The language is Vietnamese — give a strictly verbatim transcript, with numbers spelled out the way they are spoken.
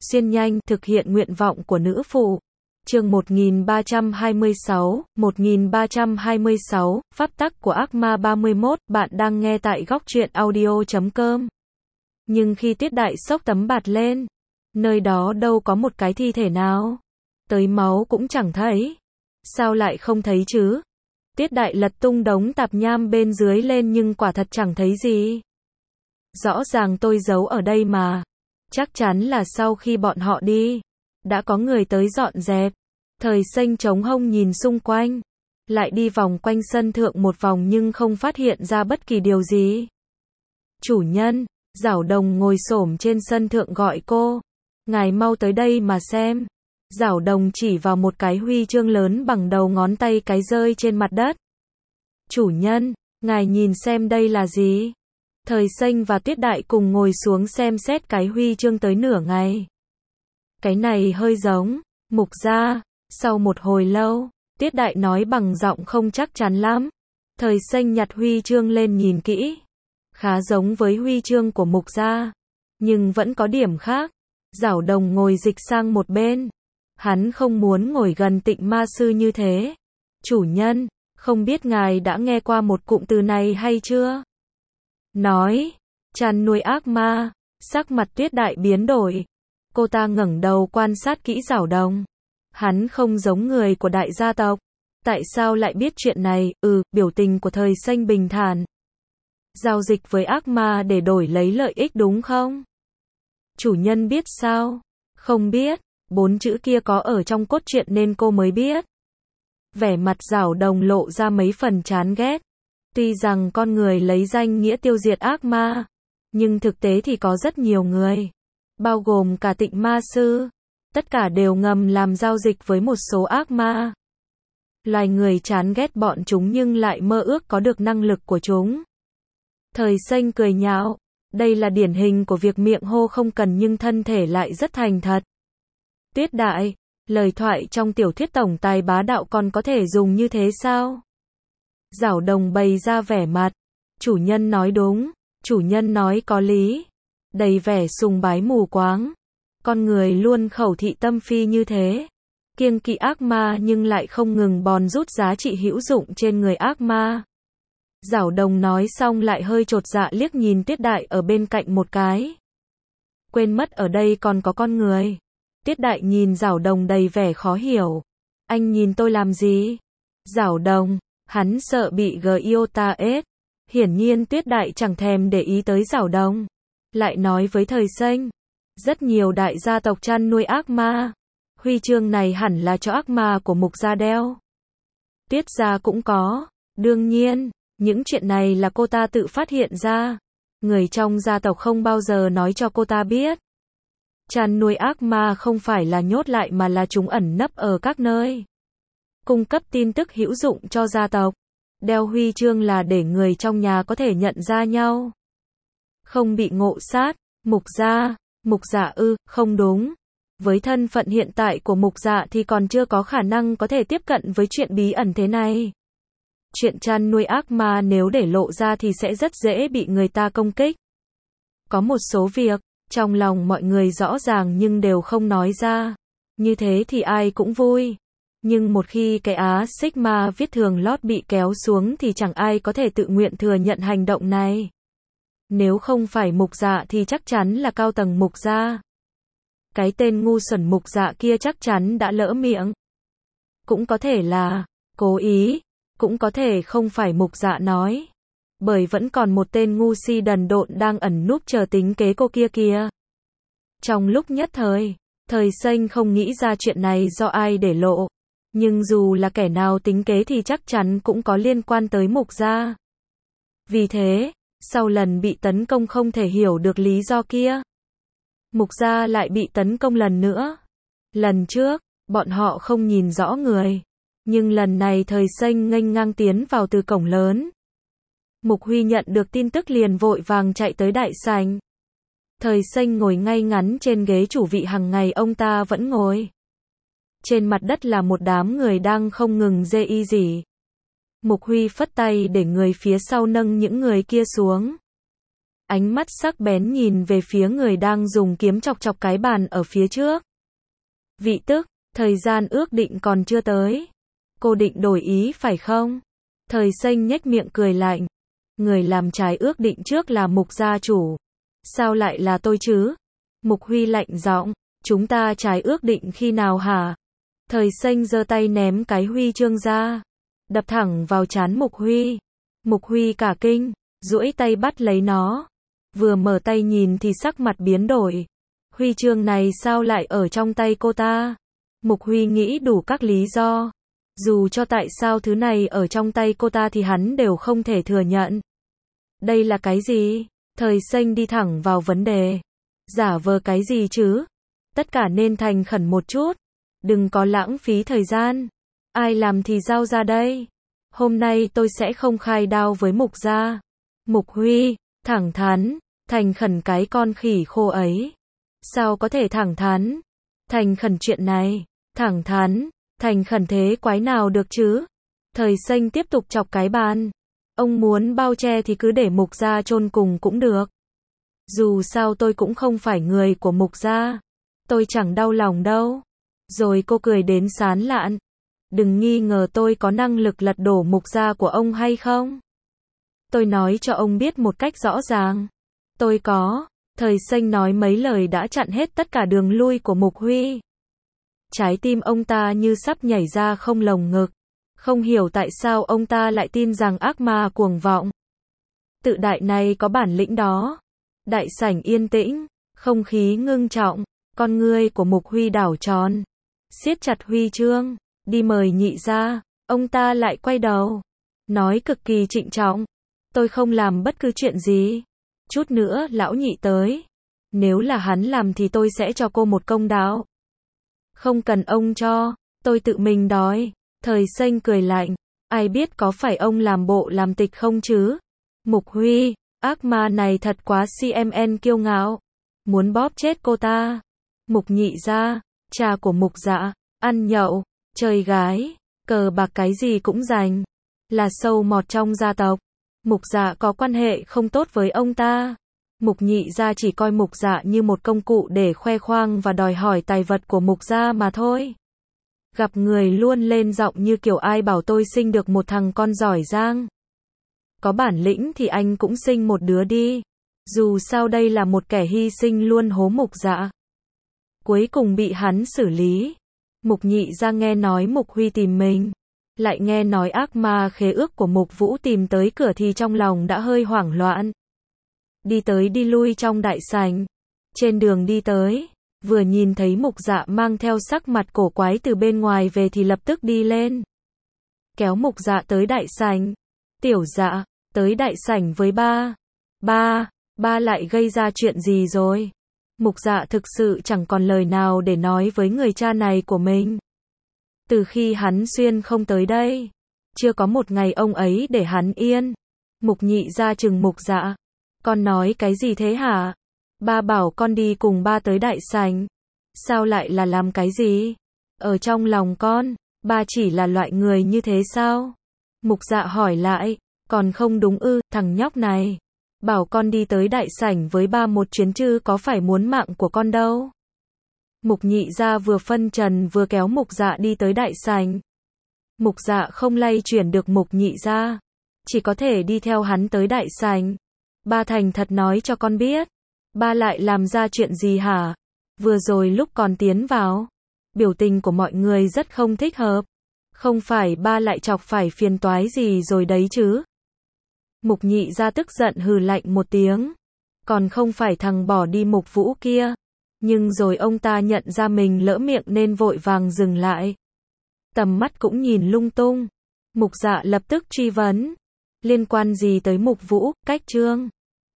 xuyên nhanh, thực hiện nguyện vọng của nữ phụ. Chương một nghìn ba trăm hai mươi sáu, một nghìn ba trăm hai mươi sáu, Pháp tắc của ác ma ba mươi mốt, bạn đang nghe tại góc truyện audio chấm com. Nhưng khi Tiết Đại xốc tấm bạt lên, nơi đó đâu có một cái thi thể nào. Tới máu cũng chẳng thấy. Sao lại không thấy chứ? Tiết Đại lật tung đống tạp nham bên dưới lên nhưng quả thật chẳng thấy gì. Rõ ràng tôi giấu ở đây mà. Chắc chắn là sau khi bọn họ đi, đã có người tới dọn dẹp. Thời Xanh chống hông nhìn xung quanh, lại đi vòng quanh sân thượng một vòng nhưng không phát hiện ra bất kỳ điều gì. Chủ nhân, Giảo Đồng ngồi xổm trên sân thượng gọi cô. Ngài mau tới đây mà xem. Giảo Đồng chỉ vào một cái huy chương lớn bằng đầu ngón tay cái rơi trên mặt đất. Chủ nhân, ngài nhìn xem đây là gì? Thời Xanh và Tiết Đại cùng ngồi xuống xem xét cái huy chương tới nửa ngày. Cái này hơi giống Mục Gia. Sau một hồi lâu, Tiết Đại nói bằng giọng không chắc chắn lắm. Thời Xanh nhặt huy chương lên nhìn kỹ. Khá giống với huy chương của Mục Gia, nhưng vẫn có điểm khác. Giảo Đồng ngồi dịch sang một bên. Hắn không muốn ngồi gần Tịnh Ma Sư như thế. Chủ nhân, không biết ngài đã nghe qua một cụm từ này hay chưa? Nói, chăn nuôi ác ma. Sắc mặt Tiết Đại biến đổi. Cô ta ngẩng đầu quan sát kỹ Giảo Đồng. Hắn không giống người của đại gia tộc. Tại sao lại biết chuyện này? Ừ, biểu tình của Thời Xanh bình thản. Giao dịch với ác ma để đổi lấy lợi ích đúng không? Chủ nhân biết sao? Không biết. Bốn chữ kia có ở trong cốt truyện nên cô mới biết. Vẻ mặt Giảo Đồng lộ ra mấy phần chán ghét. Tuy rằng con người lấy danh nghĩa tiêu diệt ác ma, nhưng thực tế thì có rất nhiều người, bao gồm cả Tịnh Ma Sư, tất cả đều ngầm làm giao dịch với một số ác ma. Loài người chán ghét bọn chúng nhưng lại mơ ước có được năng lực của chúng. Thời Xanh cười nhạo, đây là điển hình của việc miệng hô không cần nhưng thân thể lại rất thành thật. Tiết Đại, lời thoại trong tiểu thuyết tổng tài bá đạo còn có thể dùng như thế sao? Giảo Đồng bày ra vẻ mặt. Chủ nhân nói đúng, chủ nhân nói có lý. Đầy vẻ sùng bái mù quáng. Con người luôn khẩu thị tâm phi như thế. Kiêng kỵ ác ma nhưng lại không ngừng bòn rút giá trị hữu dụng trên người ác ma. Giảo Đồng nói xong lại hơi chột dạ liếc nhìn Tiết Đại ở bên cạnh một cái. Quên mất ở đây còn có con người. Tiết Đại nhìn Giảo Đồng đầy vẻ khó hiểu. Anh nhìn tôi làm gì? Giảo Đồng, hắn sợ bị giota ết. Hiển nhiên Tiết Đại chẳng thèm để ý tới Giảo Đồng. Lại nói với Thời Xanh. Rất nhiều đại gia tộc chăn nuôi ác ma. Huy chương này hẳn là cho ác ma của Mục Gia đeo. Tiết gia cũng có. Đương nhiên, những chuyện này là cô ta tự phát hiện ra. Người trong gia tộc không bao giờ nói cho cô ta biết. Chăn nuôi ác ma không phải là nhốt lại mà là chúng ẩn nấp ở các nơi. Cung cấp tin tức hữu dụng cho gia tộc. Đeo huy chương là để người trong nhà có thể nhận ra nhau. Không bị ngộ sát. Mục Gia, Mục Dạ ư, không đúng. Với thân phận hiện tại của Mục Dạ thì còn chưa có khả năng có thể tiếp cận với chuyện bí ẩn thế này. Chuyện chăn nuôi ác ma nếu để lộ ra thì sẽ rất dễ bị người ta công kích. Có một số việc, trong lòng mọi người rõ ràng nhưng đều không nói ra. Như thế thì ai cũng vui. Nhưng một khi cái Á Sigma viết thường lót bị kéo xuống thì chẳng ai có thể tự nguyện thừa nhận hành động này. Nếu không phải Mục Dạ thì chắc chắn là cao tầng Mục Gia. Cái tên ngu xuẩn Mục Dạ kia chắc chắn đã lỡ miệng. Cũng có thể là cố ý, cũng có thể không phải Mục Dạ nói. Bởi vẫn còn một tên ngu si đần độn đang ẩn núp chờ tính kế cô kia kìa. Trong lúc nhất thời, Thời Xanh không nghĩ ra chuyện này do ai để lộ. Nhưng dù là kẻ nào tính kế thì chắc chắn cũng có liên quan tới Mục Gia. Vì thế, sau lần bị tấn công không thể hiểu được lý do kia, Mục Gia lại bị tấn công lần nữa. Lần trước, bọn họ không nhìn rõ người. Nhưng lần này Thời Xanh nghênh ngang tiến vào từ cổng lớn. Mục Huy nhận được tin tức liền vội vàng chạy tới đại sảnh. Thời Xanh ngồi ngay ngắn trên ghế chủ vị hàng ngày ông ta vẫn ngồi. Trên mặt đất là một đám người đang không ngừng rê y rỉ. Mục Huy phất tay để người phía sau nâng những người kia xuống. ánh mắt sắc bén nhìn về phía người đang dùng kiếm chọc chọc cái bàn ở phía trước. Vị tức, thời gian ước định còn chưa tới. Cô định đổi ý phải không? Thời Xanh nhếch miệng cười lạnh. Người làm trái ước định trước là Mục gia chủ. Sao lại là tôi chứ? Mục Huy lạnh giọng, chúng ta trái ước định khi nào hả? Thời Xanh giơ tay ném cái huy chương ra, đập thẳng vào trán Mục Huy. Mục Huy cả kinh, duỗi tay bắt lấy nó. Vừa mở tay nhìn thì sắc mặt biến đổi. Huy chương này sao lại ở trong tay cô ta? Mục Huy nghĩ đủ các lý do. Dù cho tại sao thứ này ở trong tay cô ta thì hắn đều không thể thừa nhận. Đây là cái gì? Thời Xanh đi thẳng vào vấn đề. Giả vờ cái gì chứ? Tất cả nên thành khẩn một chút. Đừng có lãng phí thời gian. Ai làm thì giao ra đây. Hôm nay tôi sẽ không khai đao với Mục gia. Mục Huy, thẳng thắn, thành khẩn cái con khỉ khô ấy. Sao có thể thẳng thắn? Thành khẩn chuyện này, thẳng thắn, thành khẩn thế quái nào được chứ? Thời Xanh tiếp tục chọc cái bàn. Ông muốn bao che thì cứ để Mục gia chôn cùng cũng được. Dù sao tôi cũng không phải người của Mục gia. Tôi chẳng đau lòng đâu. Rồi cô cười đến sán lạn. Đừng nghi ngờ tôi có năng lực lật đổ Mục gia của ông hay không? Tôi nói cho ông biết một cách rõ ràng. Tôi có. Thời Xanh nói mấy lời đã chặn hết tất cả đường lui của Mục Huy. Trái tim ông ta như sắp nhảy ra không lồng ngực. Không hiểu tại sao ông ta lại tin rằng ác ma cuồng vọng. Tự đại này có bản lĩnh đó. Đại sảnh yên tĩnh, không khí ngưng trọng, con ngươi của Mục Huy đảo tròn. Siết chặt huy chương, đi mời nhị gia. Ông ta lại quay đầu, nói cực kỳ trịnh trọng. Tôi không làm bất cứ chuyện gì. Chút nữa lão nhị tới. Nếu là hắn làm thì tôi sẽ cho cô một công đạo. Không cần ông cho, tôi tự mình đòi. Thời Xanh cười lạnh. Ai biết có phải ông làm bộ làm tịch không chứ? Mục Huy, ác ma này thật quá cmn kiêu ngạo. Muốn bóp chết cô ta. Mục nhị gia, cha của Mục dạ, ăn nhậu, chơi gái, cờ bạc cái gì cũng giành. Là sâu mọt trong gia tộc. Mục dạ có quan hệ không tốt với ông ta. Mục nhị gia chỉ coi Mục dạ như một công cụ để khoe khoang và đòi hỏi tài vật của Mục gia mà thôi. Gặp người luôn lên giọng như kiểu ai bảo tôi sinh được một thằng con giỏi giang. Có bản lĩnh thì anh cũng sinh một đứa đi. Dù sao đây là một kẻ hy sinh luôn hố Mục dạ. Cuối cùng bị hắn xử lý. Mục nhị gia nghe nói Mục Huy tìm mình. Lại nghe nói ác ma khế ước của Mục Vũ tìm tới cửa thì trong lòng đã hơi hoảng loạn. Đi tới đi lui trong đại sảnh. Trên đường đi tới, vừa nhìn thấy Mục dạ mang theo sắc mặt cổ quái từ bên ngoài về thì lập tức đi lên. Kéo Mục dạ tới đại sảnh. Tiểu dạ, tới đại sảnh với ba. Ba, ba lại gây ra chuyện gì rồi? Mục dạ thực sự chẳng còn lời nào để nói với người cha này của mình. Từ khi hắn xuyên không tới đây, chưa có một ngày ông ấy để hắn yên. Mục nhị ra chừng Mục dạ. Con nói cái gì thế hả? Ba bảo con đi cùng ba tới đại sảnh. Sao lại là làm cái gì? Ở trong lòng con, ba chỉ là loại người như thế sao? Mục dạ hỏi lại, còn không đúng ư, thằng nhóc này. Bảo con đi tới đại sảnh với ba một chuyến chứ có phải muốn mạng của con đâu. Mục nhị gia vừa phân trần vừa kéo Mục dạ đi tới đại sảnh. Mục dạ không lay chuyển được Mục nhị gia. Chỉ có thể đi theo hắn tới đại sảnh. Ba thành thật nói cho con biết. Ba lại làm ra chuyện gì hả? Vừa rồi lúc còn tiến vào, biểu tình của mọi người rất không thích hợp. Không phải ba lại chọc phải phiền toái gì rồi đấy chứ? Mục nhị gia tức giận hừ lạnh một tiếng. Còn không phải thằng bỏ đi Mục Vũ kia. Nhưng rồi ông ta nhận ra mình lỡ miệng nên vội vàng dừng lại. Tầm mắt cũng nhìn lung tung. Mục dạ lập tức truy vấn. Liên quan gì tới Mục Vũ, cách trương?